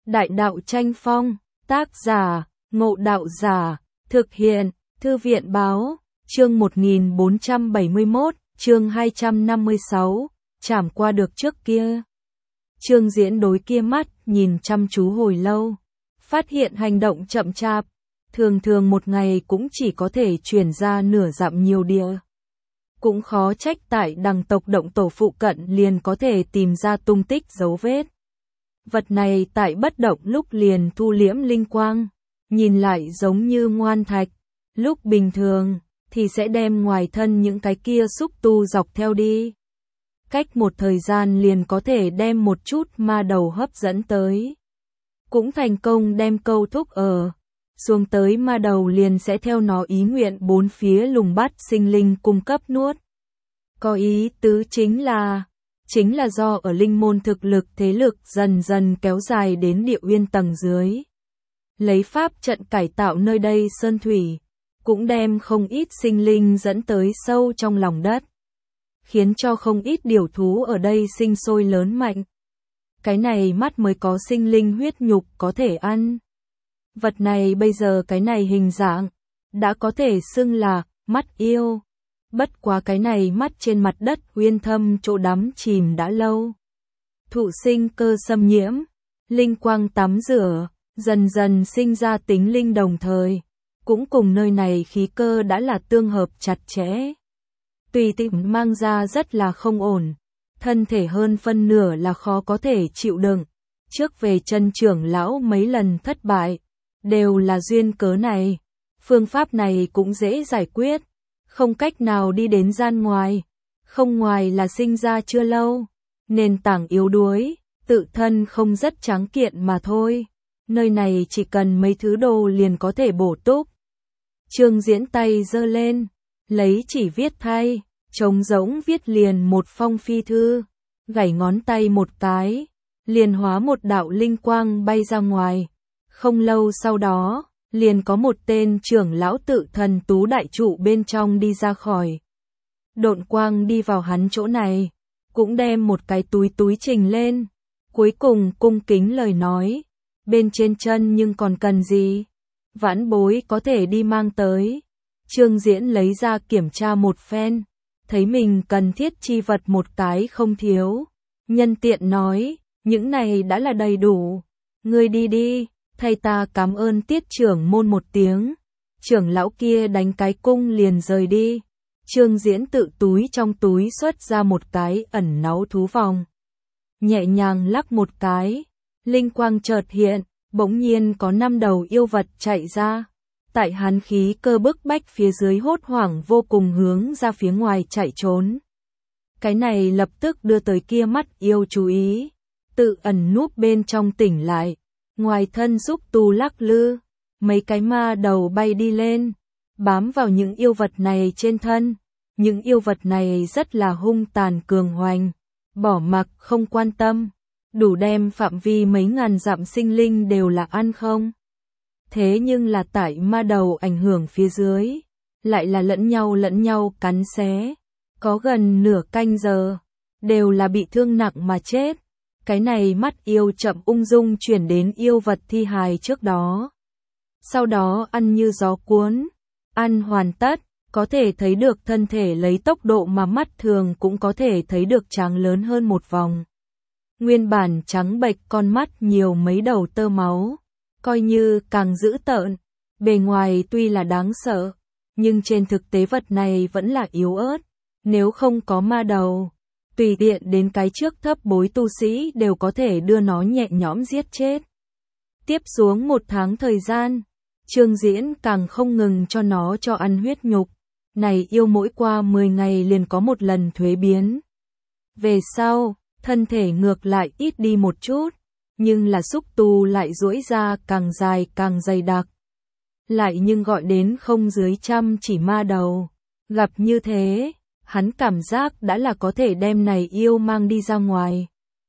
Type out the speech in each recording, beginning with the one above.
Đại đạo tranh phong, tác giả, Ngộ Đạo Giả, thực hiện, Thư viện báo, chương 1471, chương 256, trảm qua được trước kia. Trương Diễn đối kia mắt, nhìn chăm chú hồi lâu, phát hiện hành động chậm chạp, thường thường một ngày cũng chỉ có thể chuyển ra nửa dặm nhiều địa. Cũng khó trách tại đằng tộc động tổ phụ cận liền có thể tìm ra tung tích dấu vết. Vật này tại bất động lúc liền thu liễm linh quang, nhìn lại giống như ngoan thạch, lúc bình thường thì sẽ đem ngoài thân những cái kia xúc tu dọc theo đi. Cách một thời gian liền có thể đem một chút ma đầu hấp dẫn tới. Cũng thành công đem câu thúc ở xuống tới ma đầu liền sẽ theo nó ý nguyện bốn phía lùng bắt sinh linh cung cấp nuốt. Có ý tứ chính là do ở linh môn thực lực thế lực dần dần kéo dài đến địa uyên tầng dưới. Lấy pháp trận cải tạo nơi đây sơn thủy, cũng đem không ít sinh linh dẫn tới sâu trong lòng đất, khiến cho không ít điều thú ở đây sinh sôi lớn mạnh. Cái này mắt mới có sinh linh huyết nhục có thể ăn. Vật này bây giờ cái này hình dạng, đã có thể xưng là mắt yêu. Bất quá cái này mắt trên mặt đất uyên thâm chỗ đắm chìm đã lâu. Thụ sinh cơ xâm nhiễm, linh quang tắm rửa, dần dần sinh ra tính linh đồng thời. Cũng cùng nơi này khí cơ đã là tương hợp chặt chẽ. Tùy tiện mang ra rất là không ổn. Thân thể hơn phân nửa là khó có thể chịu đựng. Trước về chân trưởng lão mấy lần thất bại. Đều là duyên cớ này. Phương pháp này cũng dễ giải quyết. Không cách nào đi đến gian ngoài. Không ngoài là sinh ra chưa lâu. Nền tảng yếu đuối. Tự thân không rất tráng kiện mà thôi. Nơi này chỉ cần mấy thứ đồ liền có thể bổ túc. Trương Diễn tay giơ lên. Lấy chỉ viết thay. Trống rỗng viết liền một phong phi thư. Gảy ngón tay một cái. Liền hóa một đạo linh quang bay ra ngoài. Không lâu sau đó, liền có một tên trưởng lão tự thần tú đại trụ bên trong đi ra khỏi. Độn quang đi vào hắn chỗ này, cũng đem một cái túi trình lên. Cuối cùng cung kính lời nói, bên trên chân nhưng còn cần gì? Vãn bối có thể đi mang tới. Trương Diễn lấy ra kiểm tra một phen, thấy mình cần thiết chi vật một cái không thiếu. Nhân tiện nói, những này đã là đầy đủ. Ngươi đi đi. Thay ta cảm ơn tiết trưởng môn một tiếng. Trưởng lão kia đánh cái cung liền rời đi. Trương Diễn tự túi trong túi xuất ra một cái ẩn náu thú vòng. Nhẹ nhàng lắc một cái. Linh quang chợt hiện, bỗng nhiên có 5 đầu yêu vật chạy ra. Tại hắn khí cơ bức bách phía dưới hốt hoảng vô cùng hướng ra phía ngoài chạy trốn. Cái này lập tức đưa tới kia mắt yêu chú ý. Tự ẩn núp bên trong tỉnh lại. Ngoài thân xúc tu lắc lư, mấy cái ma đầu bay đi lên, bám vào những yêu vật này trên thân. Những yêu vật này rất là hung tàn cường hoành, bỏ mặc không quan tâm, đủ đem phạm vi mấy ngàn dặm sinh linh đều là ăn không. Thế nhưng là tại ma đầu ảnh hưởng phía dưới, lại là lẫn nhau cắn xé, có gần nửa canh giờ, đều là bị thương nặng mà chết. Cái này mắt yêu chậm ung dung chuyển đến yêu vật thi hài trước đó. Sau đó ăn như gió cuốn, ăn hoàn tất, có thể thấy được thân thể lấy tốc độ mà mắt thường cũng có thể thấy được tráng lớn hơn một vòng. Nguyên bản trắng bệch con mắt nhiều mấy đầu tơ máu, coi như càng dữ tợn, bề ngoài tuy là đáng sợ, nhưng trên thực tế vật này vẫn là yếu ớt, nếu không có ma đầu. Tùy tiện đến cái trước thấp bối tu sĩ đều có thể đưa nó nhẹ nhõm giết chết. Tiếp xuống 1 tháng thời gian, Trương Diễn càng không ngừng cho nó cho ăn huyết nhục. Này yêu mỗi qua 10 ngày liền có một lần thuế biến. Về sau, thân thể ngược lại ít đi một chút, nhưng là xúc tu lại duỗi ra càng dài càng dày đặc. Lại nhưng gọi đến không dưới 100 chỉ ma đầu. Gặp như thế, hắn cảm giác đã là có thể đem này yêu mang đi ra ngoài.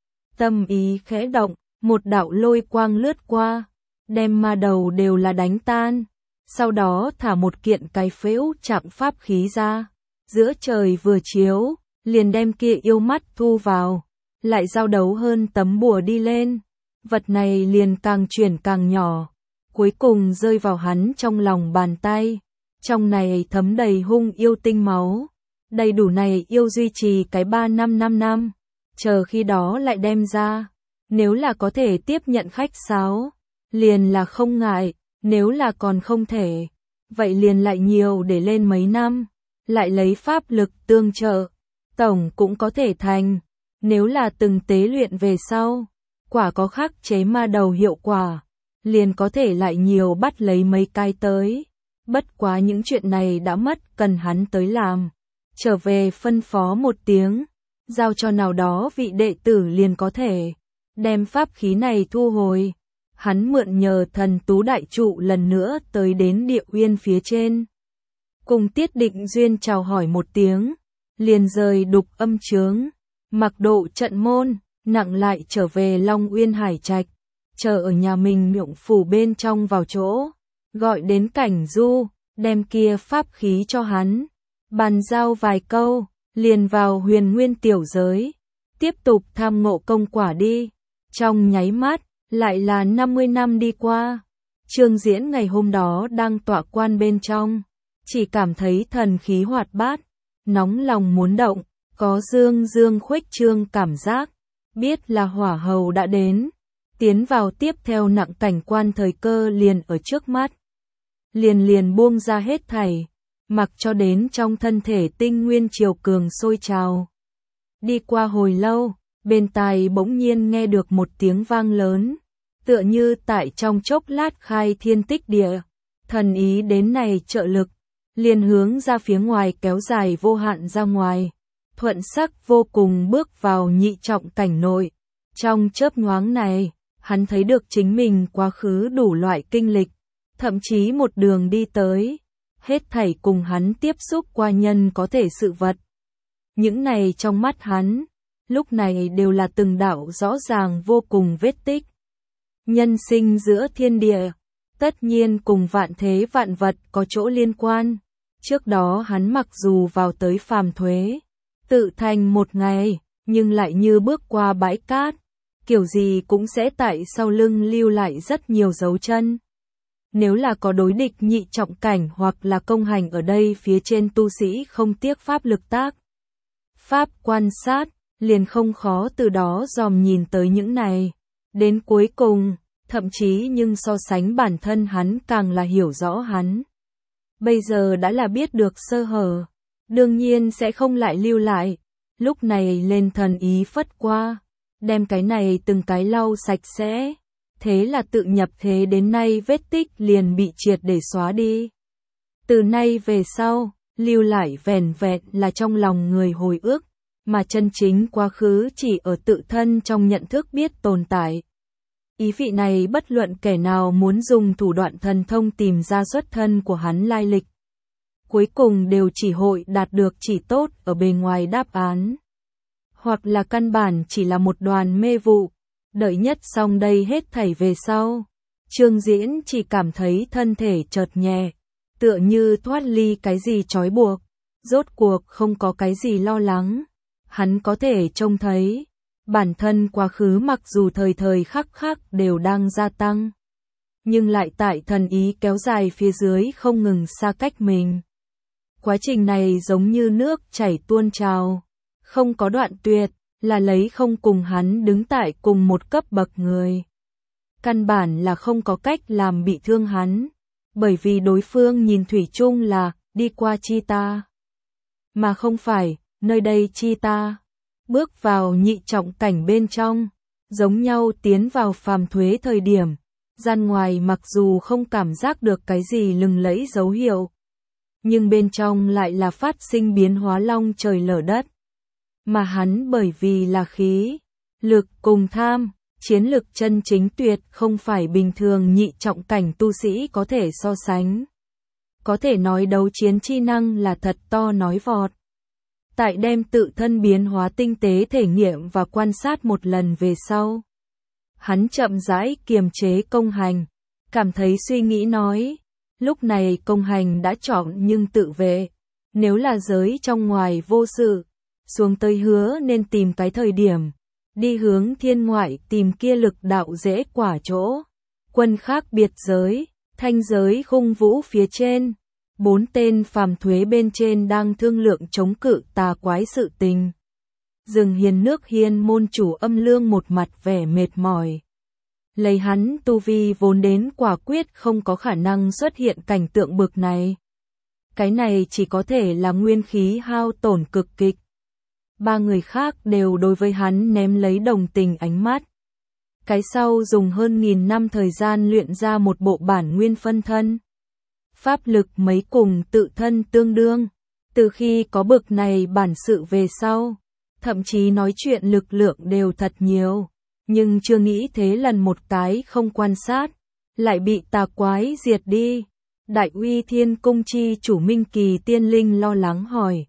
Tâm ý khẽ động, một đạo lôi quang lướt qua, đem ma đầu đều là đánh tan. Sau đó thả một kiện cái phễu chạm pháp khí ra. Giữa trời vừa chiếu, liền đem kia yêu mắt thu vào. Lại giao đấu hơn tấm bùa đi lên. vật này liền càng chuyển càng nhỏ, cuối cùng rơi vào hắn trong lòng bàn tay. Trong này thấm đầy hung yêu tinh máu, đầy đủ này yêu duy trì cái 3-5 năm, chờ khi đó lại đem ra. Nếu là có thể tiếp nhận khách sáo, liền là không ngại, nếu là còn không thể, vậy liền lại nhiều để lên mấy năm, lại lấy pháp lực tương trợ, tổng cũng có thể thành. Nếu là từng tế luyện về sau, quả có khắc chế ma đầu hiệu quả, liền có thể lại nhiều bắt lấy mấy cái tới. Bất quá những chuyện này đã mất, cần hắn tới làm. Trở về phân phó một tiếng, giao cho nào đó vị đệ tử liền có thể đem pháp khí này thu hồi. Hắn mượn nhờ thần tú đại trụ lần nữa tới đến địa uyên phía trên. Cùng Tiết Định Duyên chào hỏi một tiếng, liền rời Đục Âm Chướng, mặc độ trận môn, nặng lại trở về Long Uyên Hải Trạch, chờ ở nhà mình Miệng phủ bên trong vào chỗ, gọi đến Cảnh Du, đem kia pháp khí cho hắn, bàn giao vài câu, liền vào Huyền Nguyên tiểu giới, tiếp tục tham ngộ công quả đi. Trong nháy mắt, lại là 50 năm đi qua. Trương Diễn ngày hôm đó đang tọa quan bên trong, chỉ cảm thấy thần khí hoạt bát, nóng lòng muốn động, có dương dương khuếch trương cảm giác, biết là hỏa hầu đã đến, tiến vào tiếp theo nặng cảnh quan thời cơ liền ở trước mắt. Liền buông ra hết thảy, mặc cho đến trong thân thể tinh nguyên triều cường sôi trào. Đi qua hồi lâu, bên tai bỗng nhiên nghe được một tiếng vang lớn, tựa như tại trong chốc lát khai thiên tích địa, thần ý đến này trợ lực, liền hướng ra phía ngoài kéo dài vô hạn ra ngoài, thuận sắc vô cùng bước vào nhị trọng cảnh nội. Trong chớp nhoáng này, hắn thấy được chính mình quá khứ đủ loại kinh lịch, thậm chí một đường đi tới, hết thảy cùng hắn tiếp xúc qua nhân có thể sự vật. Những này trong mắt hắn, lúc này đều là từng đạo rõ ràng vô cùng vết tích. Nhân sinh giữa thiên địa, tất nhiên cùng vạn thế vạn vật có chỗ liên quan. Trước đó hắn mặc dù vào tới phàm thuế, tự thành một ngày, nhưng lại như bước qua bãi cát, kiểu gì cũng sẽ tại sau lưng lưu lại rất nhiều dấu chân. Nếu là có đối địch nhị trọng cảnh hoặc là công hành ở đây phía trên tu sĩ không tiếc pháp lực tác. Pháp quan sát, liền không khó từ đó dòm nhìn tới những này. Đến cuối cùng, thậm chí nhưng so sánh bản thân hắn càng là hiểu rõ hắn. Bây giờ đã là biết được sơ hở, đương nhiên sẽ không lại lưu lại. Lúc này lên thần ý phất qua, đem cái này từng cái lau sạch sẽ. Thế là tự nhập thế đến nay vết tích liền bị triệt để xóa đi. Từ nay về sau, lưu lại vẻn vẹn là trong lòng người hồi ức, mà chân chính quá khứ chỉ ở tự thân trong nhận thức biết tồn tại. Ý vị này bất luận kẻ nào muốn dùng thủ đoạn thần thông tìm ra xuất thân của hắn lai lịch, cuối cùng đều chỉ hội đạt được chỉ tốt ở bề ngoài đáp án, hoặc là căn bản chỉ là một đoàn mê vụ. Đợi nhất xong đây hết thảy về sau, Trương Diễn chỉ cảm thấy thân thể chợt nhẹ, tựa như thoát ly cái gì trói buộc, rốt cuộc không có cái gì lo lắng. Hắn có thể trông thấy, bản thân quá khứ mặc dù thời thời khắc khắc đều đang gia tăng, nhưng lại tại thần ý kéo dài phía dưới không ngừng xa cách mình. Quá trình này giống như nước chảy tuôn trào, không có đoạn tuyệt, là lấy không cùng hắn đứng tại cùng một cấp bậc người. Căn bản là không có cách làm bị thương hắn, bởi vì đối phương nhìn thủy chung là đi qua chi ta, mà không phải nơi đây chi ta. Bước vào nhị trọng cảnh bên trong, giống nhau tiến vào phàm thuế thời điểm, gian ngoài mặc dù không cảm giác được cái gì lừng lẫy dấu hiệu, nhưng bên trong lại là phát sinh biến hóa long trời lở đất. Mà hắn bởi vì là khí, lực cùng tham, chiến lực chân chính tuyệt không phải bình thường nhị trọng cảnh tu sĩ có thể so sánh. Có thể nói đấu chiến chi năng là thật to nói vọt. Tại đem tự thân biến hóa tinh tế thể nghiệm và quan sát một lần về sau, hắn chậm rãi kiềm chế công hành, cảm thấy suy nghĩ nói, lúc này công hành đã chọn nhưng tự vệ, nếu là giới trong ngoài vô sự, xuống tới hứa nên tìm cái thời điểm, đi hướng thiên ngoại tìm kia lực đạo rễ quả chỗ. Quân khác biệt giới, thanh giới khung vũ phía trên. 4 tên phàm thuế bên trên đang thương lượng chống cự tà quái sự tình. Rừng hiền nước hiên môn chủ Âm Lương một mặt vẻ mệt mỏi. Lấy hắn tu vi vốn đến quả quyết không có khả năng xuất hiện cảnh tượng bực này. Cái này chỉ có thể là nguyên khí hao tổn cực kịch. 3 người khác đều đối với hắn ném lấy đồng tình ánh mắt. Cái sau dùng hơn 1000 năm thời gian luyện ra một bộ bản nguyên phân thân. Pháp lực mấy cùng tự thân tương đương. Từ khi có bực này bản sự về sau, thậm chí nói chuyện lực lượng đều thật nhiều. Nhưng chưa nghĩ thế lần một cái không quan sát, lại bị tà quái diệt đi. Đại Uy Thiên Cung chi chủ Minh Kỳ Tiên Linh lo lắng hỏi.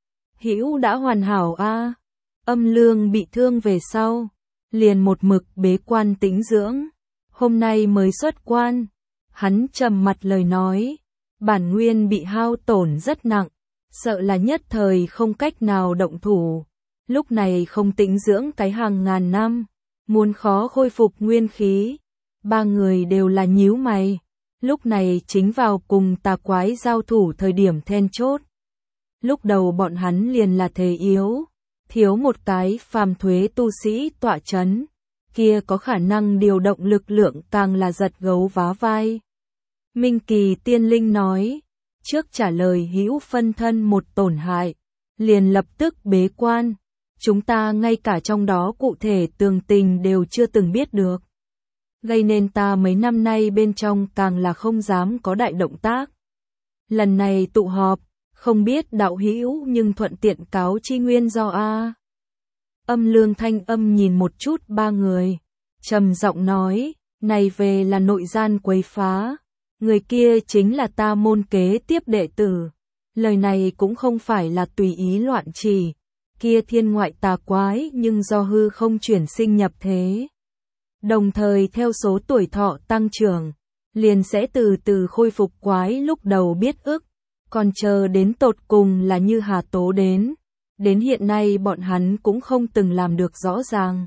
Hữu đã hoàn hảo a? Âm Lương bị thương về sau, liền một mực bế quan tĩnh dưỡng, hôm nay mới xuất quan. Hắn trầm mặt lời nói, bản nguyên bị hao tổn rất nặng, sợ là nhất thời không cách nào động thủ. Lúc này không tĩnh dưỡng cái hàng ngàn năm, muốn khó khôi phục nguyên khí. 3 người đều là nhíu mày, lúc này chính vào cùng tà quái giao thủ thời điểm then chốt. Lúc đầu bọn hắn liền là thế yếu, thiếu một cái phàm thuế tu sĩ tọa chấn, kia có khả năng điều động lực lượng càng là giật gấu vá vai. Minh Kỳ Tiên Linh nói, trước trả lời hữu phân thân một tổn hại, liền lập tức bế quan. Chúng ta ngay cả trong đó cụ thể tường tình đều chưa từng biết được. Gây nên ta mấy năm nay bên trong càng là không dám có đại động tác. Lần này tụ họp, không biết đạo hữu nhưng thuận tiện cáo chi nguyên do a. Âm Lương thanh âm nhìn một chút 3 người, trầm giọng nói, này về là nội gian quấy phá, người kia chính là ta môn kế tiếp đệ tử. Lời này cũng không phải là tùy ý loạn chỉ, kia thiên ngoại tà quái nhưng do hư không chuyển sinh nhập thế. Đồng thời theo số tuổi thọ tăng trưởng, liền sẽ từ từ khôi phục quái lúc đầu biết ức, còn chờ đến tột cùng là như Hà Tố đến hiện nay bọn hắn cũng không từng làm được rõ ràng.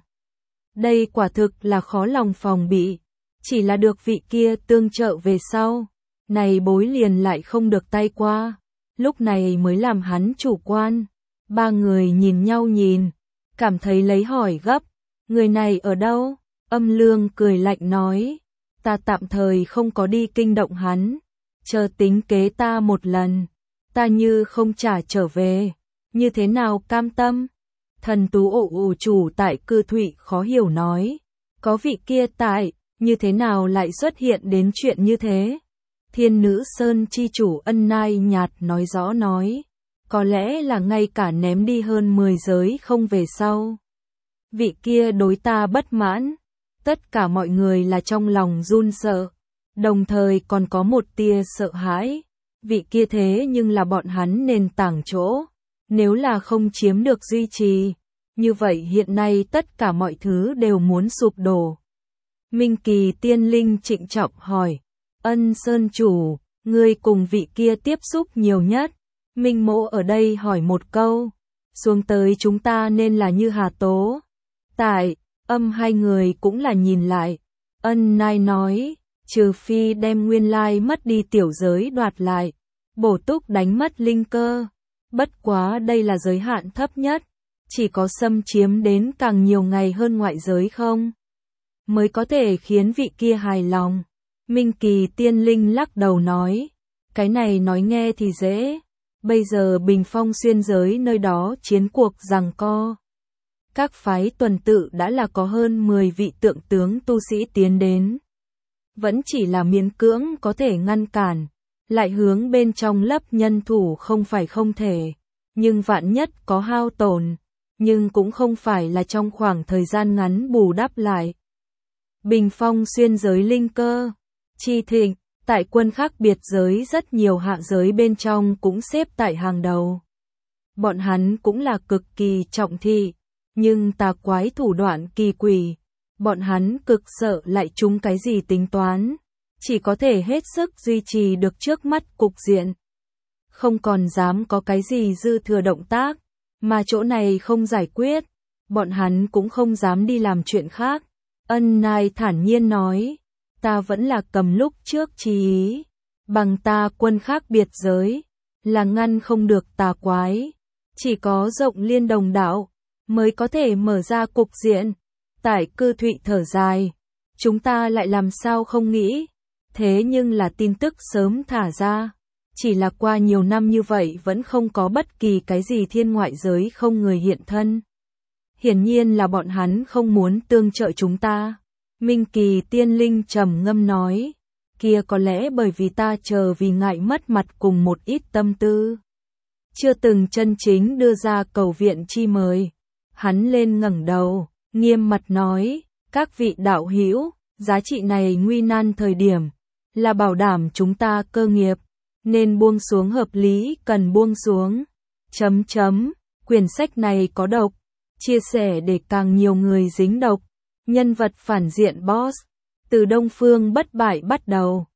Đây quả thực là khó lòng phòng bị, chỉ là được vị kia tương trợ về sau, này bối liền lại không được tay qua, lúc này mới làm hắn chủ quan. 3 người nhìn nhau nhìn, cảm thấy lấy hỏi gấp, người này ở đâu? Âm Lương cười lạnh nói, ta tạm thời không có đi kinh động hắn, chờ tính kế ta một lần, ta như không trả trở về, như thế nào cam tâm? Thần Tú ổ chủ tại Cư Thụy khó hiểu nói, có vị kia tại, như thế nào lại xuất hiện đến chuyện như thế? Thiên Nữ Sơn chi chủ Ân Nai nhạt nói rõ nói, có lẽ là ngay cả ném đi hơn 10 giới không về sau. Vị kia đối ta bất mãn, tất cả mọi người là trong lòng run sợ, đồng thời còn có một tia sợ hãi. Vị kia thế nhưng là bọn hắn nền tảng chỗ, nếu là không chiếm được duy trì, như vậy hiện nay tất cả mọi thứ đều muốn sụp đổ. Minh Kỳ Tiên Linh trịnh trọng hỏi, Ân Sơn chủ, ngươi cùng vị kia tiếp xúc nhiều nhất. Minh Mỗ ở đây hỏi một câu, xuống tới chúng ta nên là như Hà Tố. Tại, Âm 2 người cũng là nhìn lại. Ân Nai nói, trừ phi đem nguyên lai mất đi tiểu giới đoạt lại, bổ túc đánh mất linh cơ. Bất quá đây là giới hạn thấp nhất, chỉ có xâm chiếm đến càng nhiều ngày hơn ngoại giới không, mới có thể khiến vị kia hài lòng. Minh Kỳ Tiên Linh lắc đầu nói, cái này nói nghe thì dễ. Bây giờ Bình Phong xuyên giới nơi đó chiến cuộc giằng co. Các phái tuần tự đã là có hơn 10 vị tượng tướng tu sĩ tiến đến. Vẫn chỉ là miễn cưỡng có thể ngăn cản, lại hướng bên trong lấp nhân thủ không phải không thể. Nhưng vạn nhất có hao tổn, nhưng cũng không phải là trong khoảng thời gian ngắn bù đắp lại. Bình Phong xuyên giới linh cơ, chi thịnh. Tại quân khác biệt giới rất nhiều hạ giới bên trong cũng xếp tại hàng đầu. Bọn hắn cũng là cực kỳ trọng thị, nhưng tà quái thủ đoạn kỳ quỷ, bọn hắn cực sợ lại trúng cái gì tính toán, chỉ có thể hết sức duy trì được trước mắt cục diện. Không còn dám có cái gì dư thừa động tác, mà chỗ này không giải quyết, bọn hắn cũng không dám đi làm chuyện khác. Ân Nai thản nhiên nói, ta vẫn là cầm lúc trước chí ý, bằng ta quân khác biệt giới, là ngăn không được tà quái, chỉ có rộng liên đồng đạo, mới có thể mở ra cục diện. Tải Cư Thụy thở dài, chúng ta lại làm sao không nghĩ, thế nhưng là tin tức sớm thả ra, chỉ là qua nhiều năm như vậy vẫn không có bất kỳ cái gì thiên ngoại giới không người hiện thân. Hiển nhiên là bọn hắn không muốn tương trợ chúng ta. Minh Kỳ Tiên Linh trầm ngâm nói, kia có lẽ bởi vì ta chờ vì ngại mất mặt cùng một ít tâm tư, chưa từng chân chính đưa ra cầu viện chi mời. Hắn lên ngẩng đầu, nghiêm mặt nói, các vị đạo hữu, giá trị này nguy nan thời điểm, là bảo đảm chúng ta cơ nghiệp, nên buông xuống hợp lý cần buông xuống. Quyển sách này có độc, chia sẻ để càng nhiều người dính độc. Nhân vật phản diện boss, từ Đông Phương Bất Bại bắt đầu.